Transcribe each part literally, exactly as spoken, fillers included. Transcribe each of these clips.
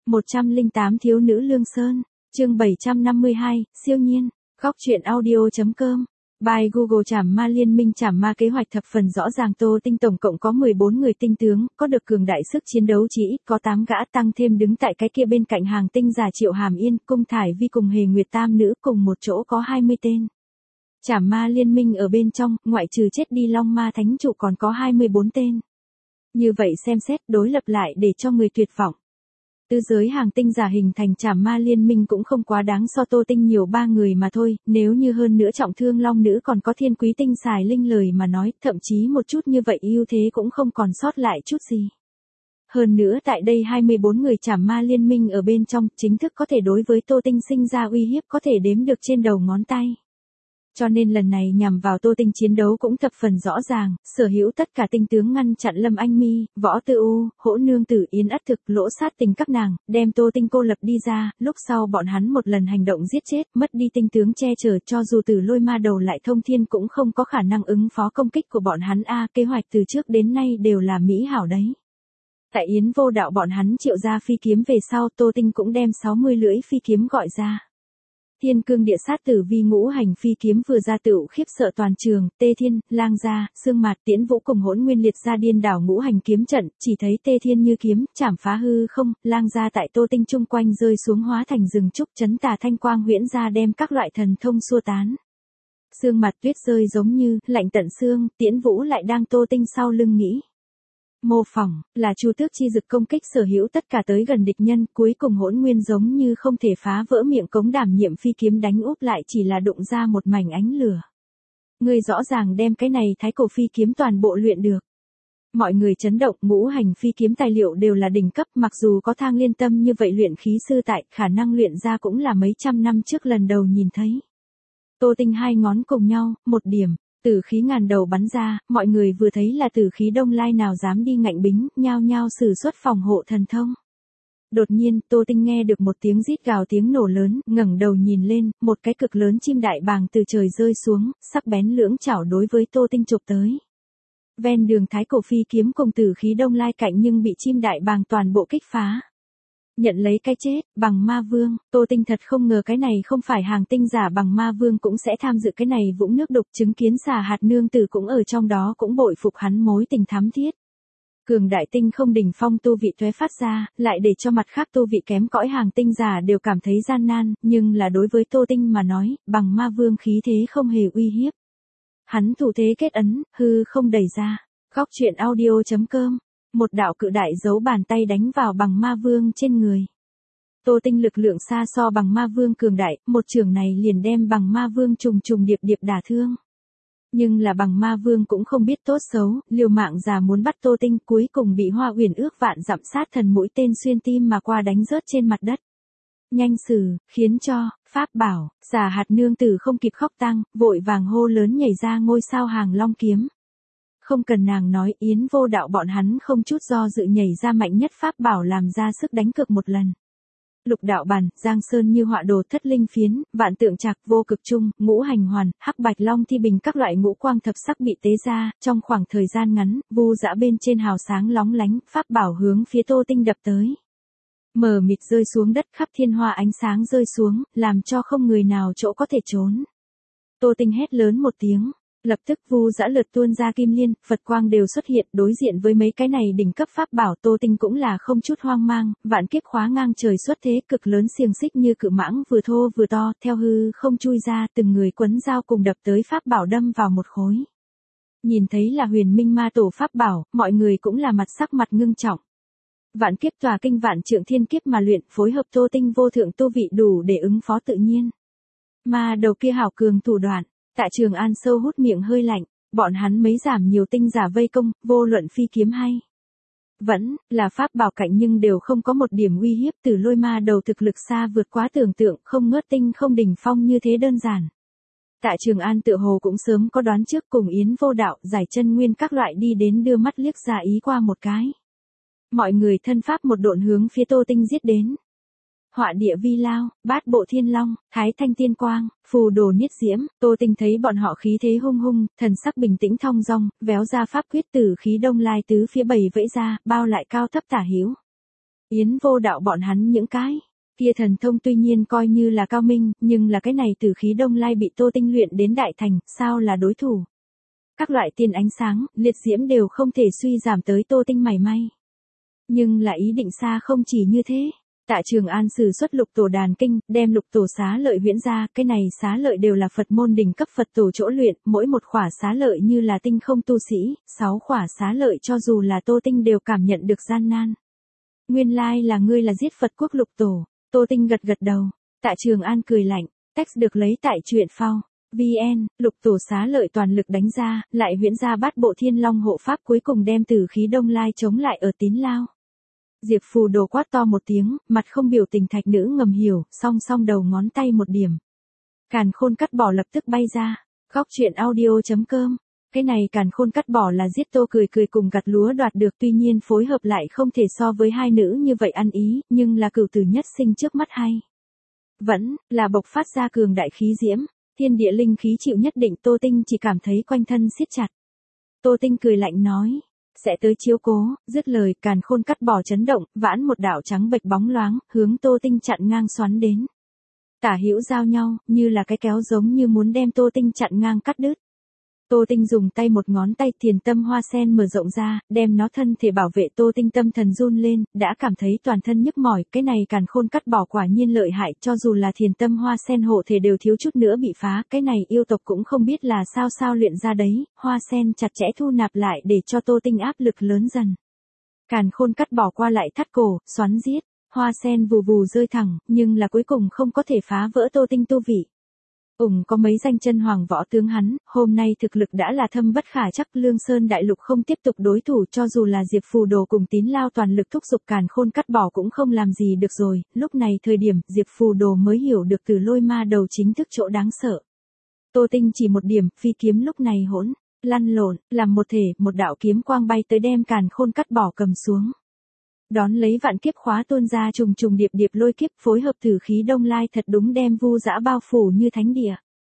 một trăm lẻ tám Thiếu nữ Lương Sơn, chương bảy trăm năm mươi hai, siêu nhiên, góc truyện audio.com. Bài Google Trảm Ma Liên minh Trảm Ma kế hoạch thập phần rõ ràng. Tô Tinh tổng cộng có mười bốn người tinh tướng, có được cường đại sức chiến đấu chỉ ít có tám gã, tăng thêm đứng tại cái kia bên cạnh hàng tinh giả Triệu Hàm Yên, Cung Thải Vi cùng Hề Nguyệt tam nữ cùng một chỗ có hai mươi tên. Trảm Ma liên minh ở bên trong, ngoại trừ chết đi Long Ma Thánh Trụ còn có hai mươi bốn tên. Như vậy xem xét đối lập lại để cho người tuyệt vọng. Tứ giới hàng tinh giả hình thành Trảm Ma liên minh cũng không quá đáng so Tô Tinh nhiều ba người mà thôi, nếu như hơn nữa trọng thương long nữ còn có thiên quý tinh xài linh lời mà nói, thậm chí một chút như vậy ưu thế cũng không còn sót lại chút gì. Hơn nữa tại đây hai mươi bốn người Trảm Ma liên minh ở bên trong, chính thức có thể đối với Tô Tinh sinh ra uy hiếp có thể đếm được trên đầu ngón tay. Cho nên lần này nhằm vào Tô Tinh chiến đấu cũng thập phần rõ ràng, sở hữu tất cả tinh tướng ngăn chặn Lâm Anh Mi, Võ Tư U, Hỗ Nương Tử, Yến Ất Thực, Lỗ Sát Tình các nàng, đem Tô Tinh cô lập đi ra, lúc sau bọn hắn một lần hành động giết chết, mất đi tinh tướng che chở, cho dù Tử Lôi Ma Đầu lại thông thiên cũng không có khả năng ứng phó công kích của bọn hắn a, kế hoạch từ trước đến nay đều là mỹ hảo đấy. Tại Yến Vô Đạo bọn hắn triệu ra phi kiếm về sau, Tô Tinh cũng đem sáu mươi lưỡi phi kiếm gọi ra. Thiên cương địa sát tử vi ngũ hành phi kiếm vừa ra tựu khiếp sợ toàn trường, Tê Thiên, Lang Gia, Sương Mạt, Tiễn Vũ cùng Hỗn Nguyên liệt ra điên đảo ngũ hành kiếm trận, chỉ thấy Tê Thiên như kiếm, chảm phá hư không, Lang Gia tại Tô Tinh chung quanh rơi xuống hóa thành rừng trúc, chấn tà thanh quang huyễn ra đem các loại thần thông xua tán. Sương Mạt tuyết rơi giống như, lạnh tận xương, Tiễn Vũ lại đang Tô Tinh sau lưng nghĩ. Mô phỏng, là Chu Tước chi dực công kích sở hữu tất cả tới gần địch nhân, cuối cùng Hỗn Nguyên giống như không thể phá vỡ miệng cống đảm nhiệm phi kiếm đánh úp lại chỉ là đụng ra một mảnh ánh lửa. Người rõ ràng đem cái này thái cổ phi kiếm toàn bộ luyện được. Mọi người chấn động, ngũ hành phi kiếm tài liệu đều là đỉnh cấp, mặc dù có Thang Liên Tâm như vậy luyện khí sư tại, khả năng luyện ra cũng là mấy trăm năm trước lần đầu nhìn thấy. Tô Tinh hai ngón cùng nhau, một điểm. Tử khí ngàn đầu bắn ra, mọi người vừa thấy là tử khí Đông Lai nào dám đi ngạnh bính, nhao nhao sử xuất phòng hộ thần thông. Đột nhiên, Tô Tinh nghe được một tiếng rít gào tiếng nổ lớn, ngẩng đầu nhìn lên, một cái cực lớn chim đại bàng từ trời rơi xuống, sắc bén lưỡng chảo đối với Tô Tinh chụp tới. Ven đường thái cổ phi kiếm cùng tử khí Đông Lai cạnh nhưng bị chim đại bàng toàn bộ kích phá. Nhận lấy cái chết, Bằng Ma Vương, Tô Tinh thật không ngờ cái này không phải hàng tinh giả Bằng Ma Vương cũng sẽ tham dự cái này vũng nước đục, chứng kiến Xà Hạt Nương Tử cũng ở trong đó cũng bội phục hắn mối tình thắm thiết. Cường đại tinh không đỉnh phong tu vị tuế phát ra, lại để cho mặt khác tu vị kém cõi hàng tinh giả đều cảm thấy gian nan, nhưng là đối với Tô Tinh mà nói, Bằng Ma Vương khí thế không hề uy hiếp. Hắn thủ thế kết ấn, hư không đẩy ra, góc truyện audio.com. Một đạo cự đại giấu bàn tay đánh vào Bằng Ma Vương trên người. Tô Tinh lực lượng xa so Bằng Ma Vương cường đại, một trường này liền đem Bằng Ma Vương trùng trùng điệp điệp đả thương. Nhưng là Bằng Ma Vương cũng không biết tốt xấu, liều mạng già muốn bắt Tô Tinh, cuối cùng bị Hoa Uyển ước vạn dặm sát thần mũi tên xuyên tim mà qua đánh rớt trên mặt đất. Nhanh xử, khiến cho, pháp bảo, Xà Hạt Nương Tử không kịp khóc tang, vội vàng hô lớn nhảy ra ngôi sao hàng long kiếm. Không cần nàng nói, Yến Vô Đạo bọn hắn không chút do dự nhảy ra mạnh nhất pháp bảo làm ra sức đánh cược một lần. Lục đạo bàn, Giang Sơn như họa đồ, thất linh phiến, vạn tượng trạc, vô cực trung, ngũ hành hoàn, hắc bạch long thi bình các loại ngũ quang thập sắc bị tế ra, trong khoảng thời gian ngắn, vu dã bên trên hào sáng lóng lánh, pháp bảo hướng phía Tô Tinh đập tới. Mờ mịt rơi xuống đất, khắp thiên hoa ánh sáng rơi xuống, làm cho không người nào chỗ có thể trốn. Tô Tinh hét lớn một tiếng. Lập tức vu dã lượt tuôn ra kim liên, Phật quang đều xuất hiện, đối diện với mấy cái này đỉnh cấp pháp bảo, Tô Tinh cũng là không chút hoang mang, vạn kiếp khóa ngang trời xuất thế, cực lớn xiềng xích như cự mãng vừa thô vừa to, theo hư không chui ra, từng người quấn dao cùng đập tới pháp bảo đâm vào một khối. Nhìn thấy là Huyền Minh Ma Tổ pháp bảo, mọi người cũng là mặt sắc mặt ngưng trọng. Vạn kiếp tòa kinh vạn trượng thiên kiếp mà luyện, phối hợp Tô Tinh vô thượng tu vị đủ để ứng phó tự nhiên. Ma đầu kia hảo cường thủ đoạn. Tạ Trường An sâu hút miệng hơi lạnh, bọn hắn mấy giảm nhiều tinh giả vây công, vô luận phi kiếm hay. Vẫn là pháp bảo cạnh nhưng đều không có một điểm uy hiếp, Tử Lôi Ma Đầu thực lực xa vượt quá tưởng tượng, không ngớt tinh không đỉnh phong như thế đơn giản. Tạ Trường An tựa hồ cũng sớm có đoán trước, cùng Yến Vô Đạo, Giải Chân Nguyên các loại đi đến đưa mắt liếc ra ý qua một cái. Mọi người thân pháp một độn hướng phía Tô Tinh giết đến. Họa địa vi lao, bát bộ thiên long, thái thanh tiên quang, phù đồ niết diễm, Tô Tinh thấy bọn họ khí thế hung hung, thần sắc bình tĩnh thong dong, véo ra pháp quyết tử khí Đông Lai tứ phía bảy vẫy ra, bao lại cao thấp tả hữu. Yến Vô Đạo bọn hắn những cái kia thần thông tuy nhiên coi như là cao minh, nhưng là cái này tử khí đông lai bị Tô Tinh luyện đến đại thành, sao là đối thủ. Các loại tiên ánh sáng, liệt diễm đều không thể suy giảm tới Tô Tinh mảy may. Nhưng là ý định xa không chỉ như thế. Tạ Trường An sử xuất lục tổ đàn kinh, đem lục tổ xá lợi huyễn ra, cái này xá lợi đều là Phật môn đỉnh cấp Phật tổ chỗ luyện, mỗi một khỏa xá lợi như là tinh không tu sĩ, sáu khỏa xá lợi cho dù là Tô Tinh đều cảm nhận được gian nan. Nguyên lai là ngươi là giết Phật quốc lục tổ, Tô Tinh gật gật đầu, Tạ Trường An cười lạnh, text được lấy tại truyện phao. vê en, lục tổ xá lợi toàn lực đánh ra, lại huyễn ra bát bộ thiên long hộ pháp cuối cùng đem tử khí đông lai chống lại ở tín lao. Diệp Phù Đồ quát to một tiếng, mặt không biểu tình thạch nữ ngầm hiểu, song song đầu ngón tay một điểm. Càn khôn cắt bỏ lập tức bay ra, góc chuyện audio.com. Cái này càn khôn cắt bỏ là giết Tô Cười Cười cùng gặt lúa đoạt được, tuy nhiên phối hợp lại không thể so với hai nữ như vậy ăn ý, nhưng là cửu tử nhất sinh trước mắt hay. Vẫn là bộc phát ra cường đại khí diễm, thiên địa linh khí chịu nhất định. Tô Tinh chỉ cảm thấy quanh thân siết chặt. Tô Tinh cười lạnh nói, sẽ tới chiếu cố, dứt lời càn khôn cắt bỏ chấn động, vãn một đạo trắng bệch bóng loáng, hướng Tô Tinh chặn ngang xoắn đến. Tả hữu giao nhau, như là cái kéo giống như muốn đem Tô Tinh chặn ngang cắt đứt. Tô Tinh dùng tay một ngón tay thiền tâm hoa sen mở rộng ra, đem nó thân thể bảo vệ. Tô Tinh tâm thần run lên, đã cảm thấy toàn thân nhức mỏi, cái này càn khôn cắt bỏ quả nhiên lợi hại, cho dù là thiền tâm hoa sen hộ thể đều thiếu chút nữa bị phá, cái này yêu tộc cũng không biết là sao sao luyện ra đấy, hoa sen chặt chẽ thu nạp lại để cho Tô Tinh áp lực lớn dần. Càn khôn cắt bỏ qua lại thắt cổ, xoắn giết, hoa sen vù vù rơi thẳng, nhưng là cuối cùng không có thể phá vỡ Tô Tinh tu vị. Ủng có mấy danh chân hoàng võ tướng hắn, hôm nay thực lực đã là thâm bất khả chắc. Lương Sơn đại lục không tiếp tục đối thủ, cho dù là Diệp Phù Đồ cùng Tín Lao toàn lực thúc giục càn khôn cắt bỏ cũng không làm gì được rồi. Lúc này thời điểm Diệp Phù Đồ mới hiểu được từ lôi ma đầu chính thức chỗ đáng sợ. Tô Tinh chỉ một điểm, phi kiếm lúc này hỗn lăn lộn, làm một thể, một đạo kiếm quang bay tới đem càn khôn cắt bỏ cầm xuống. Đón lấy vạn kiếp khóa tuôn ra trùng trùng điệp điệp lôi kiếp, phối hợp tử khí đông lai thật đúng đem vu dã bao phủ như thánh địa.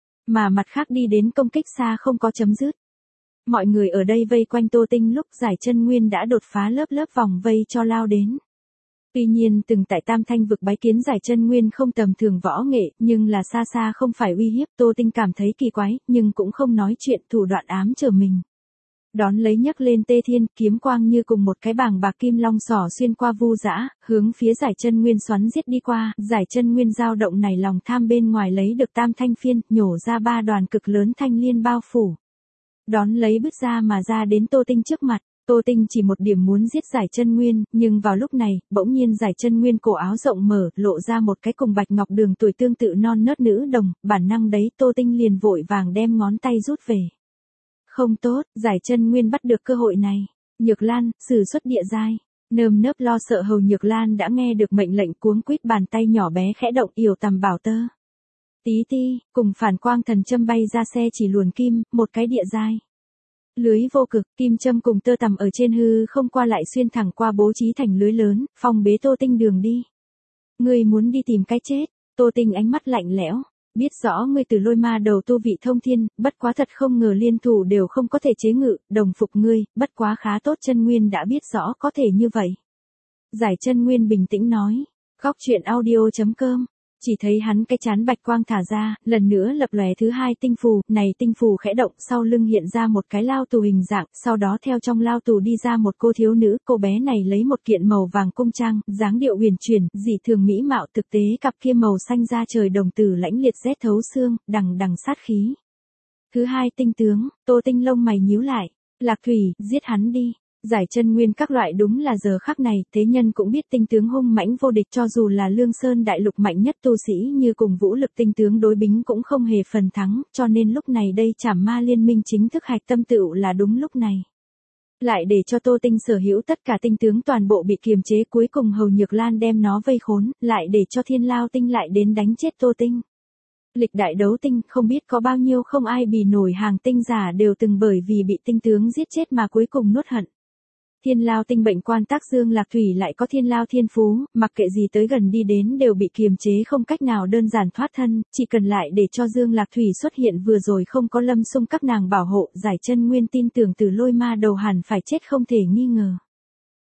Mà mặt khác đi đến công kích xa không có chấm dứt. Mọi người ở đây vây quanh Tô Tinh lúc Giải Chân Nguyên đã đột phá lớp lớp vòng vây cho lao đến. Tuy nhiên từng tại Tam Thanh vực bái kiến Giải Chân Nguyên không tầm thường võ nghệ, nhưng là xa xa không phải uy hiếp. Tô Tinh cảm thấy kỳ quái, nhưng cũng không nói chuyện, thủ đoạn ám chờ mình. Đón lấy nhấc lên Tê Thiên, kiếm quang như cùng một cái bảng bạc kim long xỏ xuyên qua vu dã, hướng phía Giải Chân Nguyên xoắn giết đi qua. Giải Chân Nguyên dao động này lòng tham bên ngoài lấy được tam thanh phiên, nhổ ra ba đoàn cực lớn thanh liên bao phủ. Đón lấy bứt ra mà ra đến Tô Tinh trước mặt. Tô Tinh chỉ một điểm muốn giết Giải Chân Nguyên, nhưng vào lúc này, bỗng nhiên Giải Chân Nguyên cổ áo rộng mở, lộ ra một cái cùng Bạch Ngọc Đường tuổi tương tự non nớt nữ đồng, bản năng đấy Tô Tinh liền vội vàng đem ngón tay rút về. Không tốt, Giải Chân Nguyên bắt được cơ hội này. Nhược Lan, sử xuất địa giai. Nơm nớp lo sợ hầu Nhược Lan đã nghe được mệnh lệnh, cuống quýt bàn tay nhỏ bé khẽ động, yểu tầm bảo tơ. Tí ti, cùng phản quang thần châm bay ra xe chỉ luồn kim, một cái địa giai. Lưới vô cực, kim châm cùng tơ tằm ở trên hư không qua lại xuyên thẳng qua bố trí thành lưới lớn, phong bế Tô Tinh đường đi. Ngươi muốn đi tìm cái chết, Tô Tinh ánh mắt lạnh lẽo. Biết rõ ngươi từ lôi ma đầu tu vị thông thiên, bất quá thật không ngờ liên thủ đều không có thể chế ngự, đồng phục ngươi, bất quá khá tốt. Chân Nguyên đã biết rõ có thể như vậy. Giải Chân Nguyên bình tĩnh nói, góc chuyện audio.com. Chỉ thấy hắn cái chán bạch quang thả ra, lần nữa lập lòe thứ hai tinh phù, này tinh phù khẽ động, sau lưng hiện ra một cái lao tù hình dạng, sau đó theo trong lao tù đi ra một cô thiếu nữ. Cô bé này lấy một kiện màu vàng cung trang, dáng điệu huyền chuyển, dị thường mỹ mạo, thực tế cặp kia màu xanh da trời đồng tử lãnh liệt rét thấu xương, đằng đằng sát khí. Thứ hai tinh tướng, Tô Tinh lông mày nhíu lại, Lạc Thủy, giết hắn đi. Giải Chân Nguyên các loại đúng là giờ khắc này, thế nhân cũng biết tinh tướng hung mãnh vô địch, cho dù là Lương Sơn đại lục mạnh nhất tu sĩ như cùng vũ lực tinh tướng đối bính cũng không hề phần thắng, cho nên lúc này đây Trảm Ma liên minh chính thức hạch tâm tựu là đúng lúc này. Lại để cho Tô Tinh sở hữu tất cả tinh tướng toàn bộ bị kiềm chế, cuối cùng hầu Nhược Lan đem nó vây khốn, lại để cho Thiên Lao Tinh lại đến đánh chết Tô Tinh. Lịch đại đấu tinh, không biết có bao nhiêu không ai bì nổi hàng tinh giả đều từng bởi vì bị tinh tướng giết chết mà cuối cùng nuốt hận. Thiên Lao Tinh bệnh quan tác Dương Lạc Thủy lại có Thiên Lao thiên phú, mặc kệ gì tới gần đi đến đều bị kiềm chế không cách nào đơn giản thoát thân, chỉ cần lại để cho Dương Lạc Thủy xuất hiện vừa rồi không có Lâm Xung các nàng bảo hộ, Giải Chân Nguyên tin tưởng từ lôi ma đầu hẳn phải chết không thể nghi ngờ.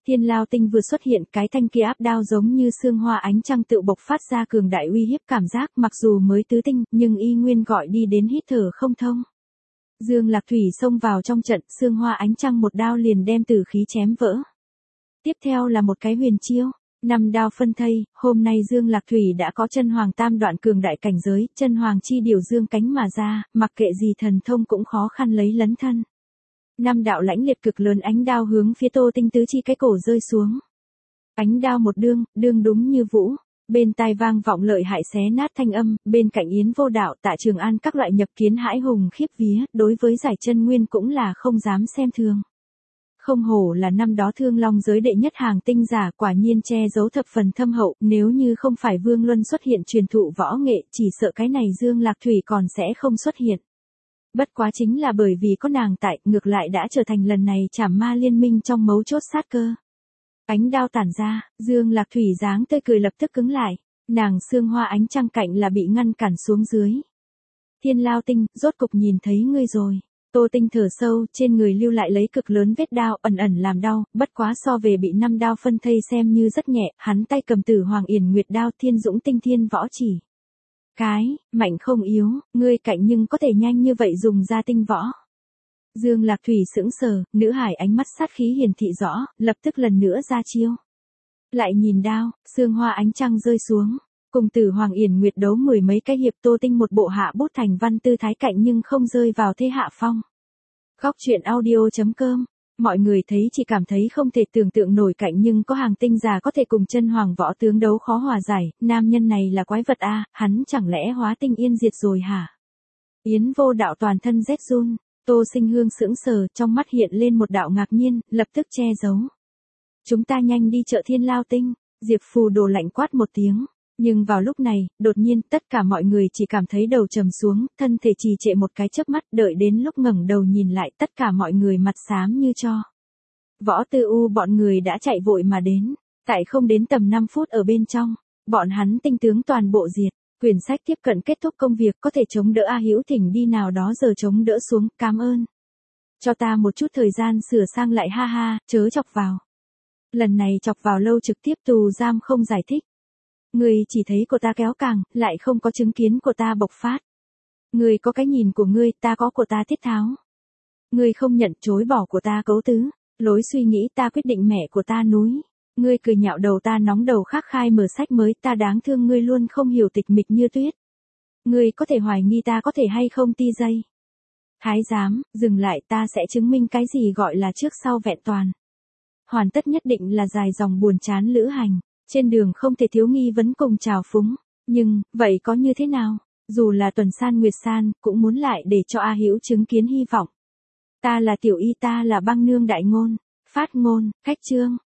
Thiên Lao Tinh vừa xuất hiện, cái thanh kia áp đao giống như sương hoa ánh trăng tự bộc phát ra cường đại uy hiếp cảm giác, mặc dù mới tứ tinh, nhưng y nguyên gọi đi đến hít thở không thông. Dương Lạc Thủy xông vào trong trận, sương hoa ánh trăng một đao liền đem tử khí chém vỡ. Tiếp theo là một cái huyền chiêu, năm đao phân thây, hôm nay Dương Lạc Thủy đã có chân hoàng tam đoạn cường đại cảnh giới, chân hoàng chi điều dương cánh mà ra, mặc kệ gì thần thông cũng khó khăn lấy lấn thân. Năm đạo lãnh liệt cực lớn ánh đao hướng phía Tô Tinh tứ chi cái cổ rơi xuống. Ánh đao một đương, đương đúng như vũ, bên tai vang vọng lợi hại xé nát thanh âm, bên cạnh Yến Vô Đạo, Tạ Trường An các loại nhập kiến hãi hùng khiếp vía, đối với giải chân nguyên cũng là không dám xem thường. Không hổ là năm đó Thương Long giới đệ nhất hàng tinh giả, quả nhiên che giấu thập phần thâm hậu, nếu như không phải Vương Luân xuất hiện truyền thụ võ nghệ, chỉ sợ cái này Dương Lạc Thủy còn sẽ không xuất hiện. Bất quá chính là bởi vì có nàng tại, ngược lại đã trở thành lần này Trảm Ma liên minh trong mấu chốt sát cơ. Ánh đao tản ra, Dương Lạc Thủy dáng tươi cười lập tức cứng lại, nàng sương hoa ánh trăng cạnh là bị ngăn cản xuống dưới. Thiên Lao Tinh, rốt cục nhìn thấy ngươi rồi. Tô Tinh thở sâu, trên người lưu lại lấy cực lớn vết đao, ẩn ẩn làm đau, bất quá so về bị năm đao phân thây xem như rất nhẹ, hắn tay cầm Tử Hoàng Yển Nguyệt đao, Thiên Dũng Tinh Thiên Võ Chỉ. Cái, mạnh không yếu, ngươi cạnh nhưng có thể nhanh như vậy dùng ra tinh võ. Dương Lạc Thủy sững sờ, nữ hải ánh mắt sát khí hiển thị rõ, lập tức lần nữa ra chiêu. Lại nhìn đao, sương hoa ánh trăng rơi xuống, cùng Tử Hoàng Yển Nguyệt đấu mười mấy cái hiệp, Tô Tinh một bộ hạ bút thành văn tư thái cạnh nhưng không rơi vào thế hạ phong. Góc truyện audio chấm com. Mọi người thấy chỉ cảm thấy không thể tưởng tượng nổi cạnh nhưng có hàng tinh già có thể cùng chân hoàng võ tướng đấu khó hòa giải, nam nhân này là quái vật a, hắn chẳng lẽ hóa tinh yên diệt rồi hả? Yến Vô Đạo toàn thân rét run, Tô Sinh Hương sững sờ, trong mắt hiện lên một đạo ngạc nhiên, lập tức che giấu. Chúng ta nhanh đi chợ Thiên Lao Tinh, Diệp Phù Đồ lạnh quát một tiếng. Nhưng vào lúc này, đột nhiên tất cả mọi người chỉ cảm thấy đầu trầm xuống, thân thể trì trệ một cái chớp mắt, đợi đến lúc ngẩng đầu nhìn lại tất cả mọi người mặt xám như tro. Võ Tư U bọn người đã chạy vội mà đến, tại không đến tầm năm phút ở bên trong, bọn hắn tinh tướng toàn bộ diệt, quyển sách tiếp cận kết thúc công việc có thể chống đỡ A Hữu Thỉnh đi nào đó giờ chống đỡ xuống, cảm ơn. Cho ta một chút thời gian sửa sang lại ha ha, chớ chọc vào. Lần này chọc vào lâu trực tiếp tù giam không giải thích. Ngươi chỉ thấy của ta kéo càng, lại không có chứng kiến của ta bộc phát. Ngươi có cái nhìn của ngươi, ta có của ta thiết tháo. Ngươi không nhận chối bỏ của ta cấu tứ, lối suy nghĩ ta quyết định mẹ của ta núi. Ngươi cười nhạo đầu ta nóng đầu khắc khai mở sách mới, ta đáng thương ngươi luôn không hiểu tịch mịch như tuyết. Ngươi có thể hoài nghi ta có thể hay không ti dây. Thái giám, dừng lại, ta sẽ chứng minh cái gì gọi là trước sau vẹn toàn. Hoàn tất nhất định là dài dòng buồn chán lữ hành. Trên đường không thể thiếu nghi vấn cùng trào phúng, nhưng, vậy có như thế nào? Dù là Tuần San Nguyệt San, cũng muốn lại để cho A Hữu chứng kiến hy vọng. Ta là tiểu y, ta là băng nương đại ngôn, phát ngôn, khách chương.